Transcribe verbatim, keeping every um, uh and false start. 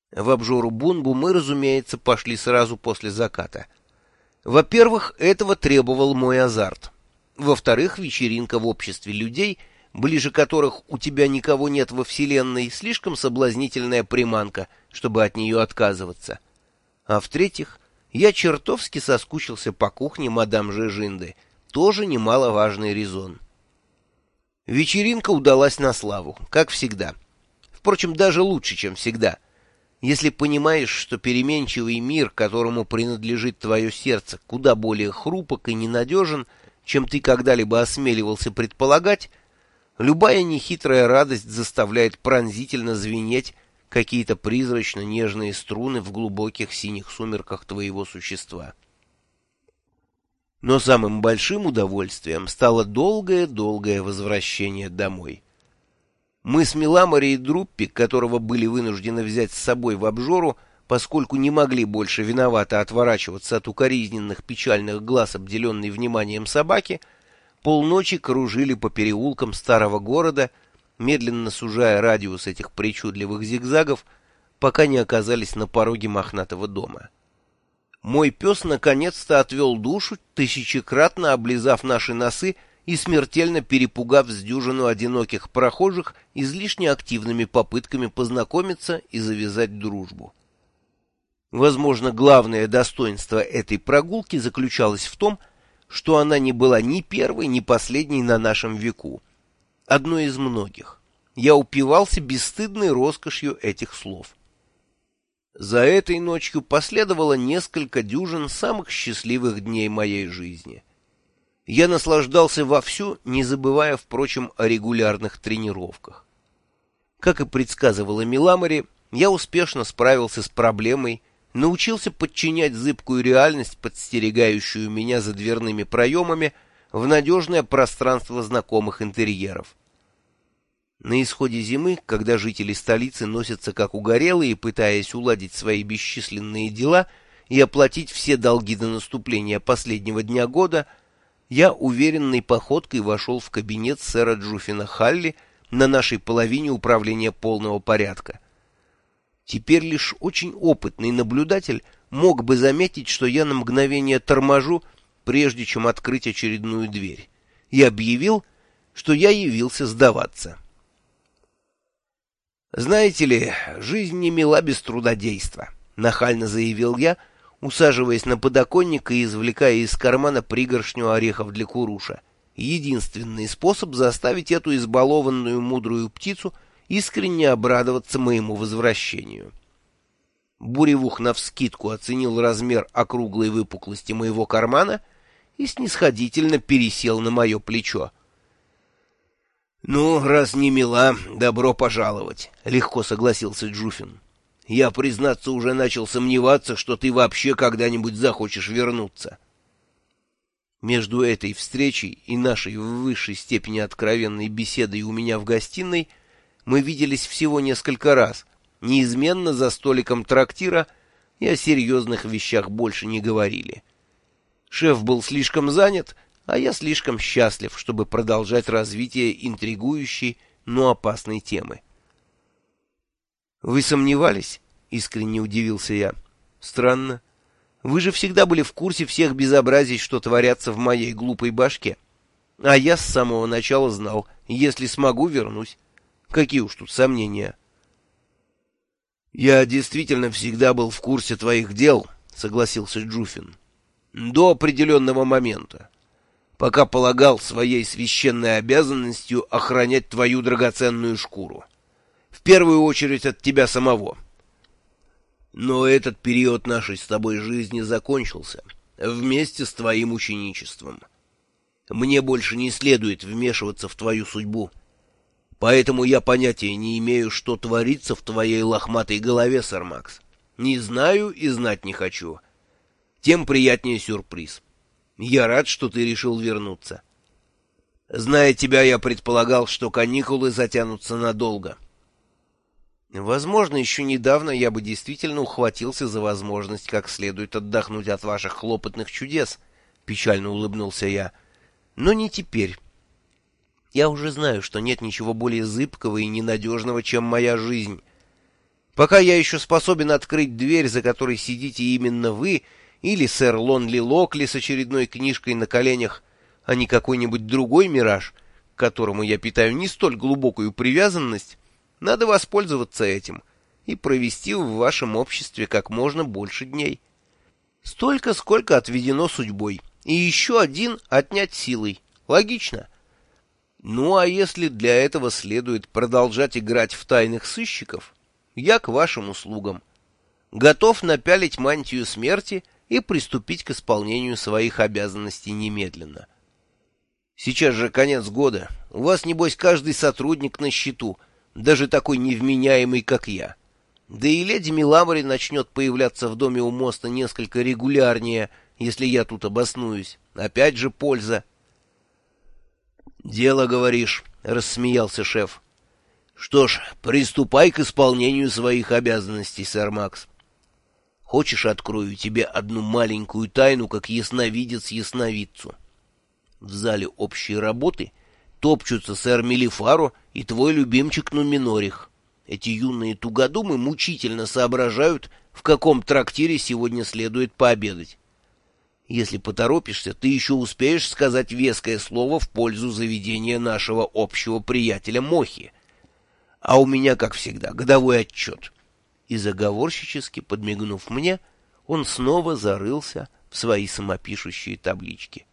В обжору Бунбу мы, разумеется, пошли сразу после заката. Во-первых, этого требовал мой азарт. Во-вторых, вечеринка в обществе людей, ближе которых у тебя никого нет во вселенной, слишком соблазнительная приманка, чтобы от нее отказываться. А в-третьих, я чертовски соскучился по кухне мадам Жежинды, тоже немаловажный резон. Вечеринка удалась на славу, как всегда. Впрочем, даже лучше, чем всегда. Если понимаешь, что переменчивый мир, которому принадлежит твое сердце, куда более хрупок и ненадежен, чем ты когда-либо осмеливался предполагать, любая нехитрая радость заставляет пронзительно звенеть какие-то призрачно-нежные струны в глубоких синих сумерках твоего существа. Но самым большим удовольствием стало долгое-долгое возвращение домой. Мы с Миламори и Друппи, которого были вынуждены взять с собой в обжору, поскольку не могли больше виновато отворачиваться от укоризненных печальных глаз, обделенной вниманием собаки, полночи кружили по переулкам старого города, медленно сужая радиус этих причудливых зигзагов, пока не оказались на пороге мохнатого дома. Мой пес наконец-то отвел душу, тысячекратно облизав наши носы и смертельно перепугав с дюжину одиноких прохожих излишне активными попытками познакомиться и завязать дружбу. Возможно, главное достоинство этой прогулки заключалось в том, что она не была ни первой, ни последней на нашем веку. Одной из многих. Я упивался бесстыдной роскошью этих слов. За этой ночью последовало несколько дюжин самых счастливых дней моей жизни. Я наслаждался вовсю, не забывая, впрочем, о регулярных тренировках. Как и предсказывала Миламори, я успешно справился с проблемой, научился подчинять зыбкую реальность, подстерегающую меня за дверными проемами, в надежное пространство знакомых интерьеров. На исходе зимы, когда жители столицы носятся как угорелые, пытаясь уладить свои бесчисленные дела и оплатить все долги до наступления последнего дня года, я уверенной походкой вошел в кабинет сэра Джуффина Халли на нашей половине управления полного порядка. Теперь лишь очень опытный наблюдатель мог бы заметить, что я на мгновение торможу, прежде чем открыть очередную дверь, и объявил, что я явился сдаваться. «Знаете ли, жизнь не мила без трудодейства», — нахально заявил я, усаживаясь на подоконник и извлекая из кармана пригоршню орехов для куруша. Единственный способ заставить эту избалованную мудрую птицу искренне обрадоваться моему возвращению. Буревух навскидку оценил размер округлой выпуклости моего кармана и снисходительно пересел на мое плечо. «Ну, раз не мила, добро пожаловать», — легко согласился Джуффин. «Я, признаться, уже начал сомневаться, что ты вообще когда-нибудь захочешь вернуться». Между этой встречей и нашей в высшей степени откровенной беседой у меня в гостиной мы виделись всего несколько раз, неизменно за столиком трактира, и о серьезных вещах больше не говорили. Шеф был слишком занят, а я слишком счастлив, чтобы продолжать развитие интригующей, но опасной темы. «Вы сомневались?» — искренне удивился я. «Странно. Вы же всегда были в курсе всех безобразий, что творятся в моей глупой башке. А я с самого начала знал, если смогу, вернусь. Какие уж тут сомнения». «Я действительно всегда был в курсе твоих дел», — согласился Джуффин. «До определенного момента. Пока полагал своей священной обязанностью охранять твою драгоценную шкуру. В первую очередь от тебя самого. Но этот период нашей с тобой жизни закончился вместе с твоим ученичеством. Мне больше не следует вмешиваться в твою судьбу. Поэтому я понятия не имею, что творится в твоей лохматой голове, сэр Макс. Не знаю и знать не хочу. Тем приятнее сюрприз. Я рад, что ты решил вернуться. Зная тебя, я предполагал, что каникулы затянутся надолго. Возможно, еще недавно я бы действительно ухватился за возможность как следует отдохнуть от ваших хлопотных чудес, — печально улыбнулся я. Но не теперь. Я уже знаю, что нет ничего более зыбкого и ненадежного, чем моя жизнь. Пока я еще способен открыть дверь, за которой сидите именно вы, или сэр Лонли Локли с очередной книжкой на коленях, а не какой-нибудь другой мираж, к которому я питаю не столь глубокую привязанность, надо воспользоваться этим и провести в вашем обществе как можно больше дней. Столько, сколько отведено судьбой, и еще один отнять силой. Логично. Ну а если для этого следует продолжать играть в тайных сыщиков, я к вашим услугам. Готов напялить мантию смерти и приступить к исполнению своих обязанностей немедленно. Сейчас же конец года. У вас, небось, каждый сотрудник на счету, даже такой невменяемый, как я. Да и леди Миламори начнет появляться в доме у моста несколько регулярнее, если я тут обоснуюсь. Опять же польза. «Дело, говоришь», — рассмеялся шеф. «Что ж, приступай к исполнению своих обязанностей, сэр Макс. Хочешь, открою тебе одну маленькую тайну, как ясновидец ясновидцу? В зале общей работы топчутся сэр Мелифаро и твой любимчик Нуминорих. Эти юные тугодумы мучительно соображают, в каком трактире сегодня следует пообедать. Если поторопишься, ты еще успеешь сказать веское слово в пользу заведения нашего общего приятеля Мохи. А у меня, как всегда, годовой отчет». И заговорщически подмигнув мне, он снова зарылся в свои самопишущие таблички.